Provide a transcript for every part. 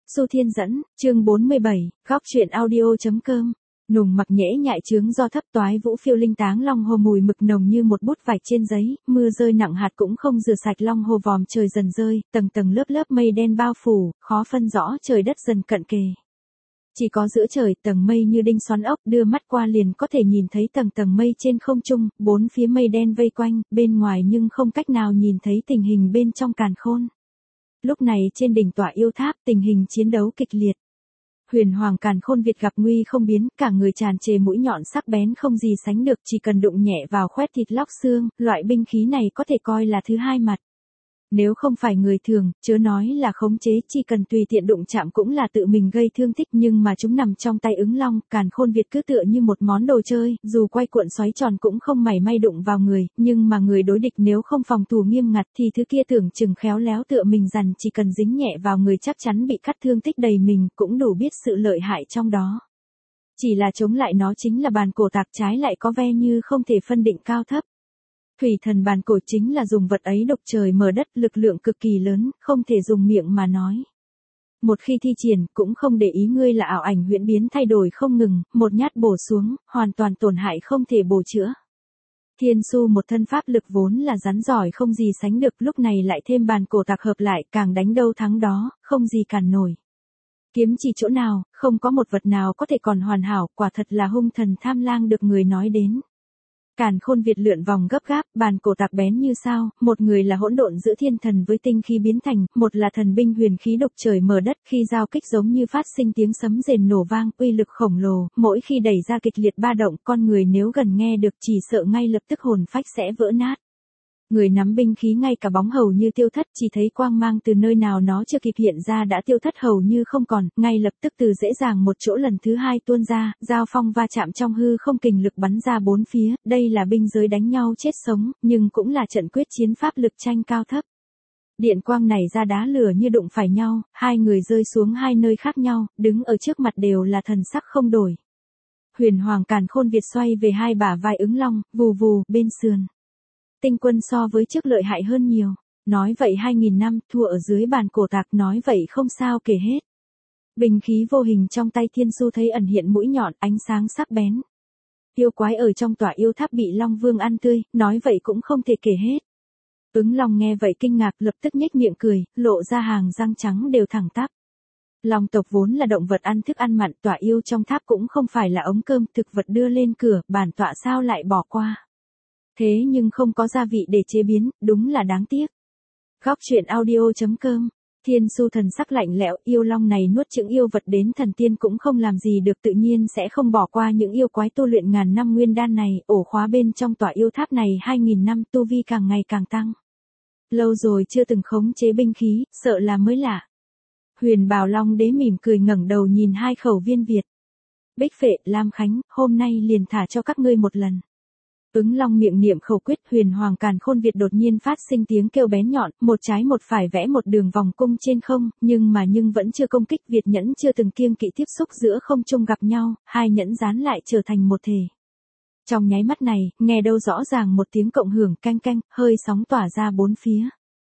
Xu Thiên dẫn, chương 47, góc truyện audio.com. Nùng mặc nhễ nhại trướng do thấp toái vũ phiêu linh táng long hồ mùi mực nồng như một bút vạch trên giấy, mưa rơi nặng hạt cũng không rửa sạch long hồ vòm trời dần rơi, tầng tầng lớp lớp mây đen bao phủ, khó phân rõ trời đất dần cận kề. Chỉ có giữa trời tầng mây như đinh xoắn ốc, đưa mắt qua liền có thể nhìn thấy tầng tầng mây trên không trung, bốn phía mây đen vây quanh, bên ngoài nhưng không cách nào nhìn thấy tình hình bên trong càn khôn. Lúc này trên đỉnh tọa yêu tháp tình hình chiến đấu kịch liệt. Huyền Hoàng Càn Khôn Việt gặp nguy không biến, cả người tràn trề mũi nhọn sắc bén không gì sánh được, chỉ cần đụng nhẹ vào khoét thịt lóc xương, loại binh khí này có thể coi là thứ hai mặt. Nếu không phải người thường, chớ nói là khống chế, chỉ cần tùy tiện đụng chạm cũng là tự mình gây thương tích, nhưng mà chúng nằm trong tay ứng long, Càn Khôn Việt cứ tựa như một món đồ chơi, dù quay cuộn xoáy tròn cũng không mảy may đụng vào người, nhưng mà người đối địch nếu không phòng thủ nghiêm ngặt thì thứ kia tưởng chừng khéo léo tựa mình dằn, chỉ cần dính nhẹ vào người chắc chắn bị cắt thương tích đầy mình, cũng đủ biết sự lợi hại trong đó. Chỉ là chống lại nó chính là bàn cổ tạc, trái lại có vẻ như không thể phân định cao thấp. Thủy thần bàn cổ chính là dùng vật ấy độc trời mở đất, lực lượng cực kỳ lớn, không thể dùng miệng mà nói. Một khi thi triển, cũng không để ý ngươi là ảo ảnh huyễn biến thay đổi không ngừng, một nhát bổ xuống, hoàn toàn tổn hại không thể bổ chữa. Thiên Su một thân pháp lực vốn là rắn giỏi không gì sánh được, lúc này lại thêm bàn cổ tạc hợp lại, càng đánh đâu thắng đó, không gì cản nổi. Kiếm chỉ chỗ nào, không có một vật nào có thể còn hoàn hảo, quả thật là hung thần tham lang được người nói đến. Càn Khôn Việt lượn vòng gấp gáp, bàn cổ tạc bén như sao, một người là hỗn độn giữa thiên thần với tinh khí biến thành, một là thần binh huyền khí độc trời mở đất, khi giao kích giống như phát sinh tiếng sấm rền nổ vang, uy lực khổng lồ, mỗi khi đẩy ra kịch liệt ba động, con người nếu gần nghe được chỉ sợ ngay lập tức hồn phách sẽ vỡ nát. Người nắm binh khí ngay cả bóng hầu như tiêu thất, chỉ thấy quang mang từ nơi nào nó chưa kịp hiện ra đã tiêu thất hầu như không còn, ngay lập tức từ dễ dàng một chỗ lần thứ hai tuôn ra, giao phong va chạm trong hư không, kình lực bắn ra bốn phía, đây là binh giới đánh nhau chết sống, nhưng cũng là trận quyết chiến pháp lực tranh cao thấp. Điện quang này ra đá lửa như đụng phải nhau, hai người rơi xuống hai nơi khác nhau, đứng ở trước mặt đều là thần sắc không đổi. Huyền Hoàng Càn Khôn Việt xoay về hai bả vai ứng long, vù vù, bên sườn. Tinh quân so với trước lợi hại hơn nhiều, nói vậy 2000 năm, thua ở dưới bàn cổ tạc, nói vậy không sao kể hết. Bình khí vô hình trong tay Thiên Su thấy ẩn hiện mũi nhọn, ánh sáng sắc bén. Yêu quái ở trong tòa yêu tháp bị Long Vương ăn tươi, nói vậy cũng không thể kể hết. Ứng Long nghe vậy kinh ngạc, lập tức nhếch miệng cười, lộ ra hàng răng trắng đều thẳng tắp. Long tộc vốn là động vật ăn thức ăn mặn, tòa yêu trong tháp cũng không phải là ống cơm, thực vật đưa lên cửa, bản tọa sao lại bỏ qua. Thế nhưng không có gia vị để chế biến, đúng là đáng tiếc. Góc truyện audio.com. Thiên Su thần sắc lạnh lẽo, yêu long này nuốt chửng yêu vật đến thần tiên cũng không làm gì được, tự nhiên sẽ không bỏ qua những yêu quái tu luyện ngàn năm nguyên đan này, ổ khóa bên trong tòa yêu tháp này 2000 năm, tu vi càng ngày càng tăng. Lâu rồi chưa từng khống chế binh khí, sợ là mới lạ. Huyền Bào Long Đế mỉm cười ngẩng đầu nhìn hai khẩu viên Việt. Bích Phệ, Lam Khánh, hôm nay liền thả cho các ngươi một lần. Ứng Long miệng niệm khẩu quyết, Huyền Hoàng Càn Khôn Việt đột nhiên phát sinh tiếng kêu bén nhọn, một trái một phải vẽ một đường vòng cung trên không, nhưng vẫn chưa công kích, Việt nhẫn chưa từng kiêng kỵ tiếp xúc giữa không trung gặp nhau, hai nhẫn dán lại trở thành một thể. Trong nháy mắt này, nghe đâu rõ ràng một tiếng cộng hưởng canh canh, hơi sóng tỏa ra bốn phía.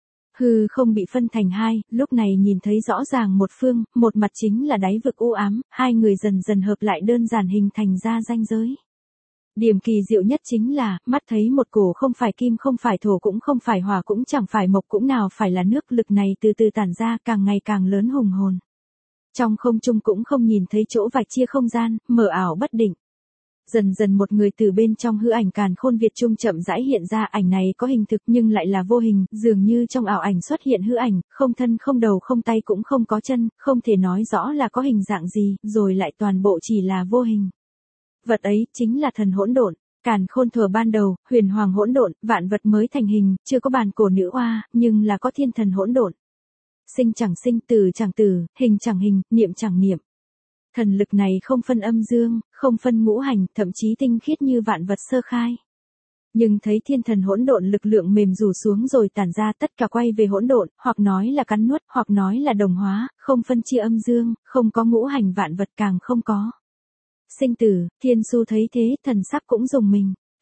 Hư không bị phân thành hai, lúc này nhìn thấy rõ ràng một phương, một mặt chính là đáy vực u ám, hai người dần dần hợp lại đơn giản hình thành ra ranh giới. Điểm kỳ diệu nhất chính là, mắt thấy một cổ không phải kim không phải thổ cũng không phải hỏa cũng chẳng phải mộc cũng nào phải là nước, lực này từ từ tản ra càng ngày càng lớn hùng hồn. Trong không trung cũng không nhìn thấy chỗ vạch chia không gian, mờ ảo bất định. Dần dần một người từ bên trong hư ảnh Càn Khôn Việt trung chậm rãi hiện ra, ảnh này có hình thực nhưng lại là vô hình, dường như trong ảo ảnh xuất hiện hư ảnh, không thân không đầu không tay cũng không có chân, không thể nói rõ là có hình dạng gì, rồi lại toàn bộ chỉ là vô hình. Vật ấy chính là thần hỗn độn. Càn Khôn thuở ban đầu, huyền hoàng hỗn độn, vạn vật mới thành hình, chưa có bàn cổ nữ oa, nhưng là có thiên thần hỗn độn. Sinh chẳng sinh, tử chẳng tử, hình chẳng hình, niệm chẳng niệm. Thần lực này không phân âm dương, không phân ngũ hành, thậm chí tinh khiết như vạn vật sơ khai. Nhưng thấy thiên thần hỗn độn lực lượng mềm rủ xuống rồi tản ra, tất cả quay về hỗn độn, hoặc nói là cắn nuốt, hoặc nói là đồng hóa, không phân chia âm dương, không có ngũ hành, vạn vật càng không có. Sinh tử, Thiên Su thấy thế, thần sắc cũng rùng mình.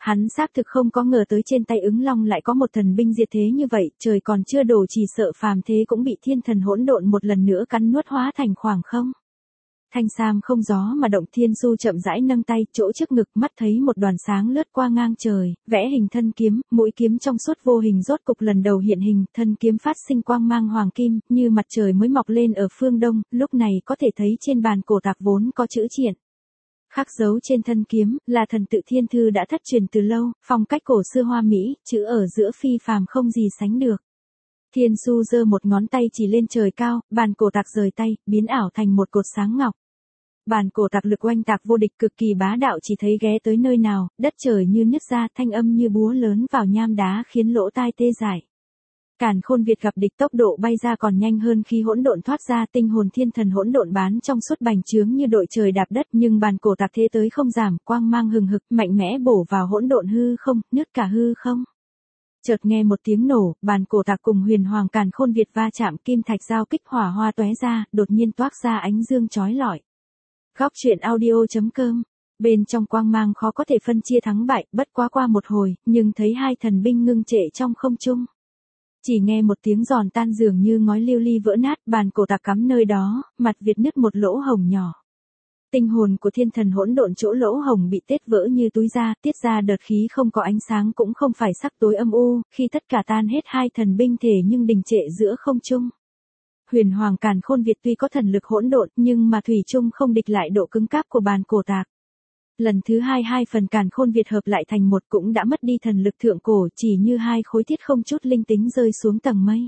Hắn xác thực không có ngờ tới trên tay ứng long lại có một thần binh diệt thế như vậy, trời còn chưa đổ chỉ sợ phàm thế cũng bị thiên thần hỗn độn một lần nữa cắn nuốt hóa thành khoảng không. Thanh sam không gió mà động, Thiên Su chậm rãi nâng tay, chỗ trước ngực mắt thấy một đoàn sáng lướt qua ngang trời, vẽ hình thân kiếm, mũi kiếm trong suốt vô hình rốt cục lần đầu hiện hình, thân kiếm phát sinh quang mang hoàng kim, như mặt trời mới mọc lên ở phương đông, lúc này có thể thấy trên bàn cổ tạc vốn có chữ triện. Khắc dấu trên thân kiếm, là thần tự thiên thư đã thất truyền từ lâu, phong cách cổ xưa hoa mỹ, chữ ở giữa phi phàm không gì sánh được. Thiên Su giơ một ngón tay chỉ lên trời cao, bàn cổ tạc rời tay, biến ảo thành một cột sáng ngọc. Bàn cổ tạc lực oanh tạc vô địch cực kỳ bá đạo, chỉ thấy ghé tới nơi nào, đất trời như nứt ra, thanh âm như búa lớn vào nham đá khiến lỗ tai tê dại. Càn Khôn Việt gặp địch tốc độ bay ra còn nhanh hơn khi hỗn độn thoát ra, tinh hồn thiên thần hỗn độn bán trong suốt bành trướng như đội trời đạp đất, nhưng bàn cổ tạc thế tới không giảm, quang mang hừng hực, mạnh mẽ bổ vào hỗn độn hư không, nứt cả hư không. Chợt nghe một tiếng nổ, bàn cổ tạc cùng huyền hoàng Càn Khôn Việt va chạm, kim thạch giao kích, hỏa hoa tóe ra, đột nhiên toát ra ánh dương chói lọi. Góc truyện audio.com. Bên trong quang mang khó có thể phân chia thắng bại, bất quá qua một hồi, nhưng thấy hai thần binh ngưng trệ trong không trung. Chỉ nghe một tiếng giòn tan dường như ngói lưu ly vỡ nát, bàn cổ tạc cắm nơi đó, mặt Việt nứt một lỗ hồng nhỏ. Tinh hồn của thiên thần hỗn độn chỗ lỗ hồng bị tết vỡ như túi da, tiết ra đợt khí không có ánh sáng cũng không phải sắc tối âm u, khi tất cả tan hết hai thần binh thể nhưng đình trệ giữa không trung. Huyền hoàng Càn Khôn Việt tuy có thần lực hỗn độn, nhưng mà thủy chung không địch lại độ cứng cáp của bàn cổ tạc. Lần thứ hai phần Càn Khôn Việt hợp lại thành một cũng đã mất đi thần lực thượng cổ, chỉ như hai khối thiết không chút linh tính rơi xuống tầng mây.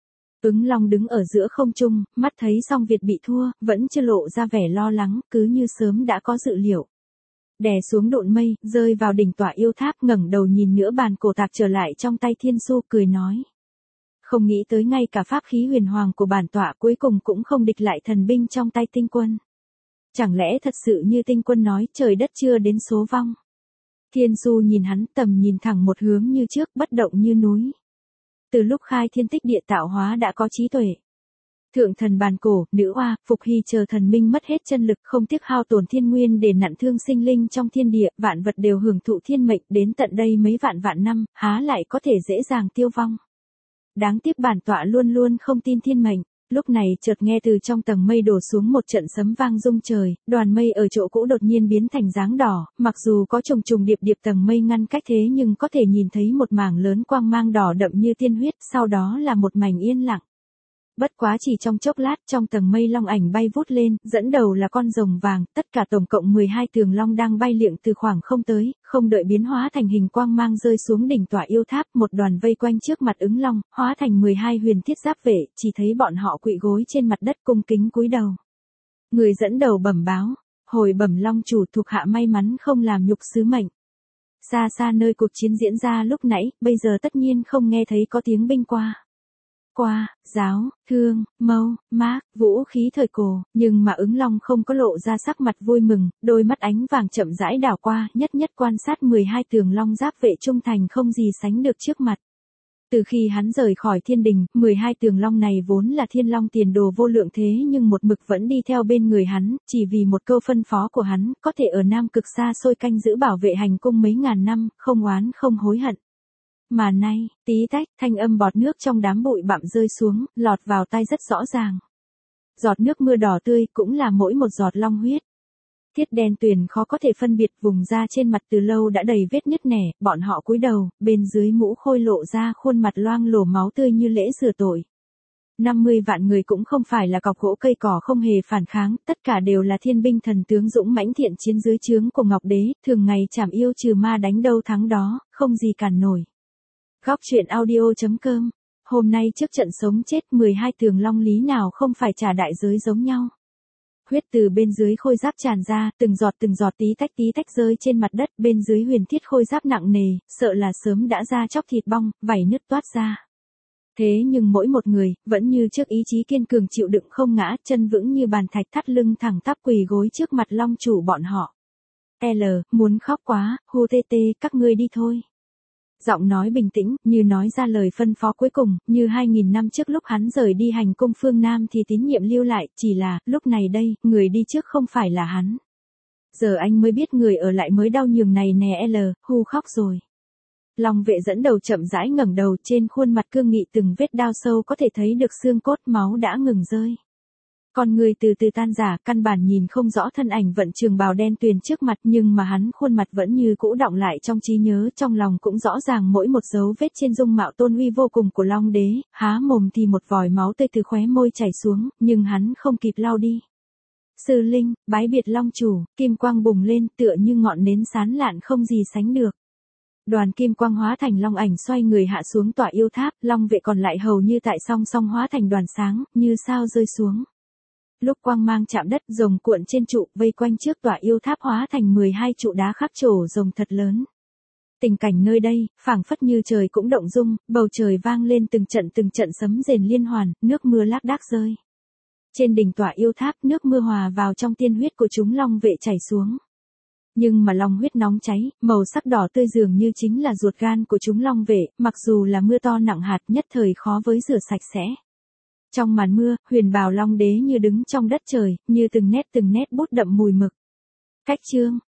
Ứng long đứng ở giữa không trung, mắt thấy song Việt bị thua, vẫn chưa lộ ra vẻ lo lắng, cứ như sớm đã có dự liệu. Đè xuống độn mây, rơi vào đỉnh tọa yêu tháp, ngẩng đầu nhìn nữa bàn cổ tạc trở lại trong tay Thiên Su, cười nói. Không nghĩ tới ngay cả pháp khí huyền hoàng của bản tọa cuối cùng cũng không địch lại thần binh trong tay tinh quân. Chẳng lẽ thật sự như tinh quân nói, trời đất chưa đến số vong. Thiên Du nhìn hắn, tầm nhìn thẳng một hướng như trước, bất động như núi. Từ lúc khai thiên tích địa tạo hóa đã có trí tuệ. Thượng thần bàn cổ, nữ oa, Phục Hy chờ thần minh mất hết chân lực, không tiếc hao tổn thiên nguyên để nặn thương sinh linh trong thiên địa, vạn vật đều hưởng thụ thiên mệnh, đến tận đây mấy vạn năm, há lại có thể dễ dàng tiêu vong. Đáng tiếc bản tọa luôn luôn không tin thiên mệnh. Lúc này chợt nghe từ trong tầng mây đổ xuống một trận sấm vang rung trời, đoàn mây ở chỗ cũ đột nhiên biến thành dáng đỏ, mặc dù có trùng trùng điệp điệp tầng mây ngăn cách thế nhưng có thể nhìn thấy một mảng lớn quang mang đỏ đậm như tiên huyết, sau đó là một mảnh yên lặng. Bất quá chỉ trong chốc lát, trong tầng mây long ảnh bay vút lên, dẫn đầu là con rồng vàng, tất cả tổng cộng 12 tường long đang bay liệng từ khoảng không tới, không đợi biến hóa thành hình quang mang rơi xuống đỉnh tọa yêu tháp, một đoàn vây quanh trước mặt ứng long, hóa thành 12 huyền thiết giáp vệ, chỉ thấy bọn họ quỵ gối trên mặt đất cung kính cúi đầu. Người dẫn đầu bẩm báo, hồi bẩm long chủ, thuộc hạ may mắn không làm nhục sứ mệnh. Xa xa nơi cuộc chiến diễn ra lúc nãy, bây giờ tất nhiên không nghe thấy có tiếng binh qua, giáo, thương, mâu, mác, vũ khí thời cổ, nhưng mà ứng long không có lộ ra sắc mặt vui mừng, đôi mắt ánh vàng chậm rãi đảo qua, nhất nhất quan sát 12 tường long giáp vệ trung thành không gì sánh được trước mặt. Từ khi hắn rời khỏi thiên đình, 12 tường long này vốn là thiên long tiền đồ vô lượng thế nhưng một mực vẫn đi theo bên người hắn, chỉ vì một câu phân phó của hắn, có thể ở Nam Cực xa xôi canh giữ bảo vệ hành cung mấy ngàn năm, không oán không hối hận. Mà nay, tí tách, thanh âm bọt nước trong đám bụi bặm rơi xuống, lọt vào tai rất rõ ràng. Giọt nước mưa đỏ tươi cũng là mỗi một giọt long huyết. Thiết đen tuyền khó có thể phân biệt, vùng da trên mặt từ lâu đã đầy vết nứt nẻ, bọn họ cúi đầu, bên dưới mũ khôi lộ ra khuôn mặt loang lổ máu tươi như lễ rửa tội. 50 vạn người cũng không phải là cọc gỗ cây cỏ không hề phản kháng, tất cả đều là thiên binh thần tướng dũng mãnh thiện chiến dưới trướng của Ngọc Đế, thường ngày chảm yêu trừ ma đánh đâu thắng đó, không gì cản nổi. Góc truyện audio.com. Hôm nay trước trận sống chết 12 tường long lý nào không phải trả đại giới giống nhau. Huyết từ bên dưới khôi giáp tràn ra, từng giọt tí tách rơi trên mặt đất, bên dưới huyền thiết khôi giáp nặng nề, sợ là sớm đã ra chóc thịt bong, vảy nứt toát ra. Thế nhưng mỗi một người, vẫn như trước ý chí kiên cường chịu đựng không ngã, chân vững như bàn thạch, thắt lưng thẳng tắp quỳ gối trước mặt long chủ bọn họ. Muốn khóc quá, hu tê tê, các ngươi đi thôi. Giọng nói bình tĩnh, như nói ra lời phân phó cuối cùng, như 2000 năm trước lúc hắn rời đi hành cung phương Nam thì tín nhiệm lưu lại, chỉ là, lúc này đây, người đi trước không phải là hắn. Giờ anh mới biết người ở lại mới đau nhường này nè Hu khóc rồi. Long vệ dẫn đầu chậm rãi ngẩng đầu, trên khuôn mặt cương nghị từng vết đao sâu có thể thấy được xương cốt, máu đã ngừng rơi. Con người từ từ tan rã, căn bản nhìn không rõ thân ảnh vận trường bào đen tuyền trước mặt, nhưng mà hắn khuôn mặt vẫn như cũ đọng lại trong trí nhớ, trong lòng cũng rõ ràng mỗi một dấu vết trên dung mạo tôn uy vô cùng của Long đế, há mồm thì một vòi máu tươi từ khóe môi chảy xuống, nhưng hắn không kịp lau đi. Sư linh, bái biệt Long chủ, kim quang bùng lên tựa như ngọn nến sáng lạn không gì sánh được. Đoàn kim quang hóa thành long ảnh xoay người hạ xuống tỏa yêu tháp, Long vệ còn lại hầu như tại song song hóa thành đoàn sáng, như sao rơi xuống. Lúc quang mang chạm đất, rồng cuộn trên trụ, vây quanh trước tỏa yêu tháp hóa thành 12 trụ đá khắc trổ rồng thật lớn. Tình cảnh nơi đây, phảng phất như trời cũng động dung, bầu trời vang lên từng trận sấm rền liên hoàn, nước mưa lác đác rơi. Trên đỉnh tỏa yêu tháp, nước mưa hòa vào trong tiên huyết của chúng Long vệ chảy xuống. Nhưng mà long huyết nóng cháy, màu sắc đỏ tươi dường như chính là ruột gan của chúng Long vệ, mặc dù là mưa to nặng hạt nhất thời khó với rửa sạch sẽ. Trong màn mưa, huyền bào Long đế như đứng trong đất trời, như từng nét bút đậm mùi mực. Cách chương